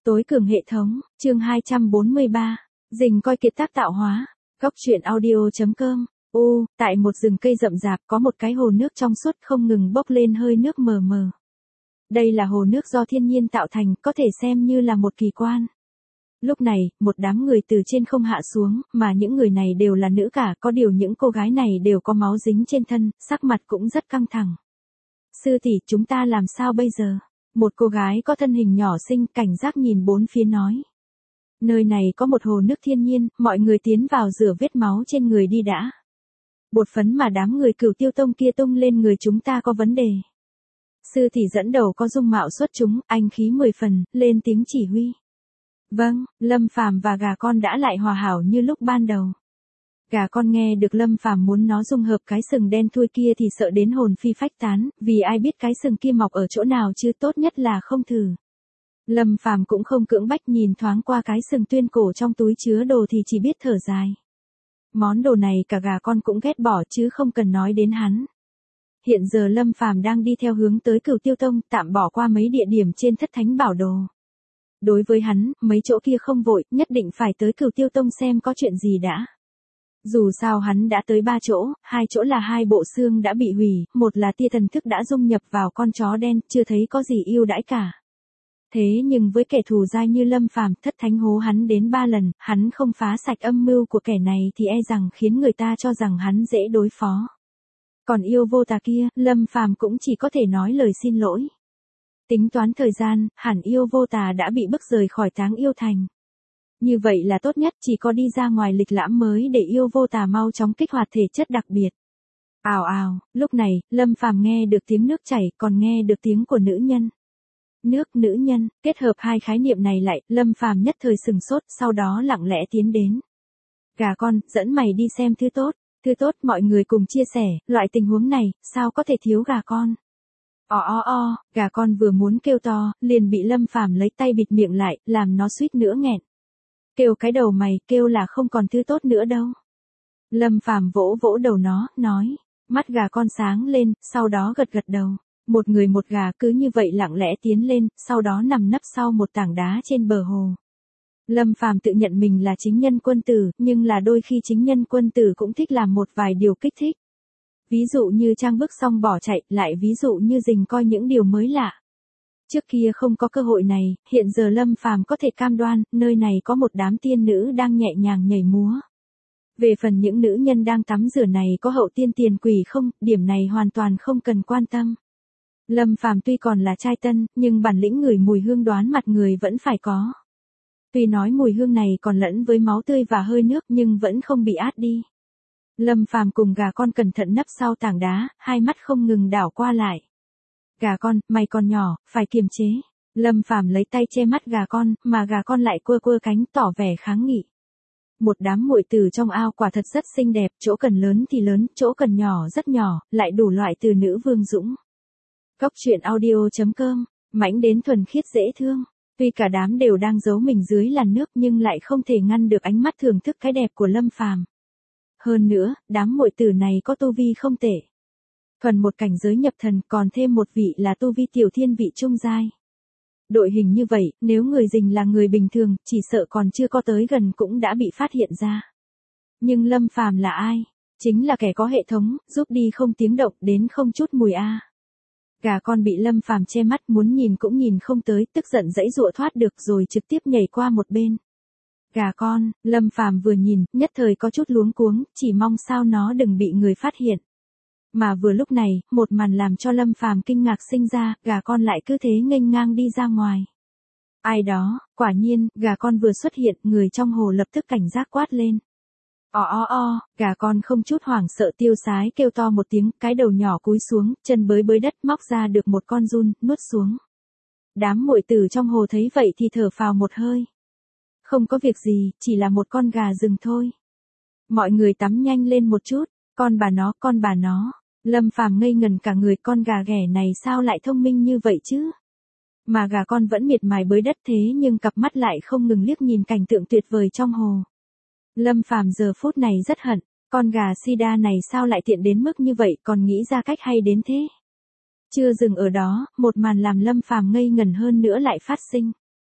Tối cường hệ thống, chương 243. Dình coi kiệt tác tạo hóa. Góc truyện audio.com. Tại một rừng cây rậm rạp có một cái hồ nước trong suốt không ngừng bốc lên hơi nước mờ mờ. Đây là hồ nước do thiên nhiên tạo thành, có thể xem như là một kỳ quan. Lúc này, một đám người từ trên không hạ xuống, mà những người này đều là nữ cả, có điều những cô gái này đều có máu dính trên thân, sắc mặt cũng rất căng thẳng. Sư tỷ, chúng ta làm sao bây giờ? Một cô gái có thân hình nhỏ xinh cảnh giác nhìn bốn phía nói. Nơi này có một hồ nước thiên nhiên, mọi người tiến vào rửa vết máu trên người đi đã. Bột phấn mà đám người Cửu Tiêu Tông kia tung lên người chúng ta có vấn đề. Sư tỷ dẫn đầu có dung mạo xuất chúng, anh khí 10 phần, lên tiếng chỉ huy. Vâng, Lâm Phàm và gà con đã lại hòa hảo như lúc ban đầu. Gà con nghe được Lâm Phàm muốn nó dung hợp cái sừng đen thui kia thì sợ đến hồn phi phách tán, vì ai biết cái sừng kia mọc ở chỗ nào chứ, tốt nhất là không thử. Lâm Phàm cũng không cưỡng bách, nhìn thoáng qua cái sừng tuyên cổ trong túi chứa đồ thì chỉ biết thở dài. Món đồ này cả gà con cũng ghét bỏ chứ không cần nói đến hắn. Hiện giờ Lâm Phàm đang đi theo hướng tới Cửu Tiêu Tông, tạm bỏ qua mấy địa điểm trên Thất Thánh Bảo Đồ. Đối với hắn, mấy chỗ kia không vội, nhất định phải tới Cửu Tiêu Tông xem có chuyện gì đã. Dù sao hắn đã tới 3 chỗ, 2 chỗ là 2 bộ xương đã bị hủy, một là tia thần thức đã dung nhập vào con chó đen, chưa thấy có gì ưu đãi cả. Thế nhưng với kẻ thù dai như Lâm Phàm, Thất Thánh hố hắn đến 3 lần, hắn không phá sạch âm mưu của kẻ này thì e rằng khiến người ta cho rằng hắn dễ đối phó. Còn yêu vô tà kia, Lâm Phàm cũng chỉ có thể nói lời xin lỗi. Tính toán thời gian, hẳn yêu vô tà đã bị bức rời khỏi Táng Yêu Thành. Như vậy là tốt nhất, chỉ có đi ra ngoài lịch lãm mới để yêu vô tà mau chóng kích hoạt thể chất đặc biệt. Ào ào, lúc này, Lâm Phàm nghe được tiếng nước chảy, còn nghe được tiếng của nữ nhân. Nước, nữ nhân, kết hợp hai khái niệm này lại, Lâm Phàm nhất thời sừng sốt, sau đó lặng lẽ tiến đến. Gà con, dẫn mày đi xem thứ tốt, mọi người cùng chia sẻ, loại tình huống này, sao có thể thiếu gà con. Gà con vừa muốn kêu to, liền bị Lâm Phàm lấy tay bịt miệng lại, làm nó suýt nữa nghẹn. Kêu cái đầu mày, kêu là không còn thứ tốt nữa đâu. Lâm Phàm vỗ vỗ đầu nó, nói. Mắt gà con sáng lên, sau đó gật gật đầu. Một người một gà cứ như vậy lặng lẽ tiến lên, sau đó nằm nấp sau một tảng đá trên bờ hồ. Lâm Phàm tự nhận mình là chính nhân quân tử, nhưng là đôi khi chính nhân quân tử cũng thích làm một vài điều kích thích. Ví dụ như trang bức xong bỏ chạy, lại ví dụ như rình coi những điều mới lạ. Trước kia không có cơ hội này, hiện giờ Lâm Phàm có thể cam đoan, nơi này có một đám tiên nữ đang nhẹ nhàng nhảy múa. Về phần những nữ nhân đang tắm rửa này có hậu tiên tiền quỷ không, điểm này hoàn toàn không cần quan tâm. Lâm Phàm tuy còn là trai tân, nhưng bản lĩnh ngửi mùi hương đoán mặt người vẫn phải có. Tuy nói mùi hương này còn lẫn với máu tươi và hơi nước nhưng vẫn không bị át đi. Lâm Phàm cùng gà con cẩn thận nấp sau tảng đá, hai mắt không ngừng đảo qua lại. Gà con, mày còn nhỏ, phải kiềm chế. Lâm Phàm lấy tay che mắt gà con, mà gà con lại quơ quơ cánh tỏ vẻ kháng nghị. Một đám muội tử trong ao quả thật rất xinh đẹp, chỗ cần lớn thì lớn, chỗ cần nhỏ rất nhỏ, lại đủ loại từ nữ vương dũng. Góc truyện audio.com, mãnh đến thuần khiết dễ thương. Tuy cả đám đều đang giấu mình dưới làn nước nhưng lại không thể ngăn được ánh mắt thưởng thức cái đẹp của Lâm Phàm. Hơn nữa, đám muội tử này có tu vi không tệ. Thuần một cảnh giới nhập thần, còn thêm một vị là tu vi tiểu thiên vị trung giai. Đội hình như vậy, nếu người rình là người bình thường, chỉ sợ còn chưa có tới gần cũng đã bị phát hiện ra. Nhưng Lâm Phàm là ai? Chính là kẻ có hệ thống, giúp đi không tiếng động, đến không chút mùi a. Gà con bị Lâm Phàm che mắt, muốn nhìn cũng nhìn không tới, tức giận giãy giụa thoát được rồi trực tiếp nhảy qua một bên. Gà con, Lâm Phàm vừa nhìn, nhất thời có chút luống cuống, chỉ mong sao nó đừng bị người phát hiện. Mà vừa lúc này, một màn làm cho Lâm Phàm kinh ngạc sinh ra, gà con lại cứ thế nghênh ngang đi ra ngoài. Ai đó, quả nhiên, gà con vừa xuất hiện, người trong hồ lập tức cảnh giác quát lên. Gà con không chút hoảng sợ tiêu sái kêu to một tiếng, cái đầu nhỏ cúi xuống, chân bới bới đất móc ra được một con giun, nuốt xuống. Đám muội tử trong hồ thấy vậy thì thở phào một hơi. Không có việc gì, chỉ là một con gà rừng thôi. Mọi người tắm nhanh lên một chút, con bà nó. Lâm Phàm ngây ngần cả người, con gà ghẻ này sao lại thông minh như vậy chứ? Mà gà con vẫn miệt mài bới đất thế nhưng cặp mắt lại không ngừng liếc nhìn cảnh tượng tuyệt vời trong hồ. Lâm Phàm giờ phút này rất hận, con gà sida này sao lại tiện đến mức như vậy, còn nghĩ ra cách hay đến thế. Chưa dừng ở đó, một màn làm Lâm Phàm ngây ngẩn hơn nữa lại phát sinh.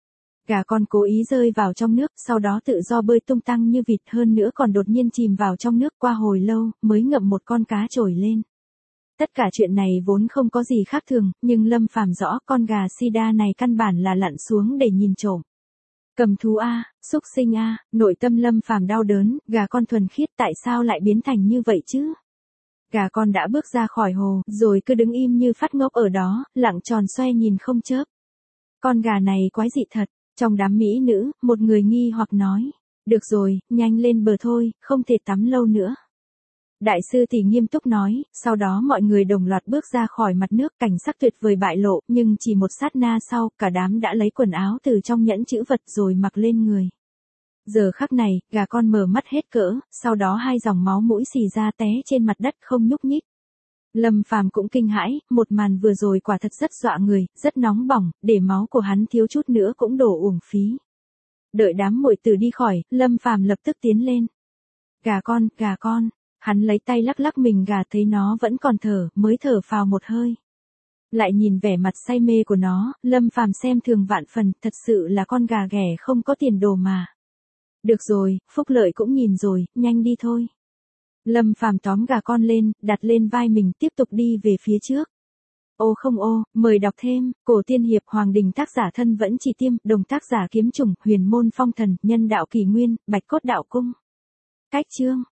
Gà con cố ý rơi vào trong nước, sau đó tự do bơi tung tăng như vịt, hơn nữa còn đột nhiên chìm vào trong nước, qua hồi lâu, mới ngậm một con cá trồi lên. Tất cả chuyện này vốn không có gì khác thường, nhưng Lâm Phàm rõ con gà sida này căn bản là lặn xuống để nhìn trộm. Cầm thú a, xúc sinh a, nội tâm Lâm Phàm đau đớn, gà con thuần khiết tại sao lại biến thành như vậy chứ? Gà con đã bước ra khỏi hồ, rồi cứ đứng im như phát ngốc ở đó, lặng tròn xoe nhìn không chớp. Con gà này quái dị thật. Trong đám mỹ nữ, một người nghi hoặc nói. Được rồi, nhanh lên bờ thôi, không thể tắm lâu nữa. Đại sư thì nghiêm túc nói, sau đó mọi người đồng loạt bước ra khỏi mặt nước, cảnh sắc tuyệt vời bại lộ, nhưng chỉ một sát na sau, cả đám đã lấy quần áo từ trong nhẫn chữ vật rồi mặc lên người. Giờ khắc này, gà con mở mắt hết cỡ, sau đó hai dòng máu mũi xì ra té trên mặt đất không nhúc nhích. Lâm Phàm cũng kinh hãi, một màn vừa rồi quả thật rất dọa người, rất nóng bỏng, để máu của hắn thiếu chút nữa cũng đổ uổng phí. Đợi đám muội tử đi khỏi, Lâm Phàm lập tức tiến lên. Gà con, hắn lấy tay lắc lắc mình gà, thấy nó vẫn còn thở, mới thở phào một hơi. Lại nhìn vẻ mặt say mê của nó, Lâm Phàm xem thường vạn phần, thật sự là con gà ghẻ không có tiền đồ mà. Được rồi, Phúc Lợi cũng nhìn rồi, nhanh đi thôi. Lâm Phàm tóm gà con lên, đặt lên vai mình, tiếp tục đi về phía trước. Ô không ô, mời đọc thêm, Cổ Tiên Hiệp Hoàng Đình, tác giả Thân Vẫn Chỉ Tiêm, đồng tác giả Kiếm Chủng, Huyền Môn Phong Thần, nhân đạo Kỳ Nguyên, Bạch Cốt Đạo Cung. Cách chương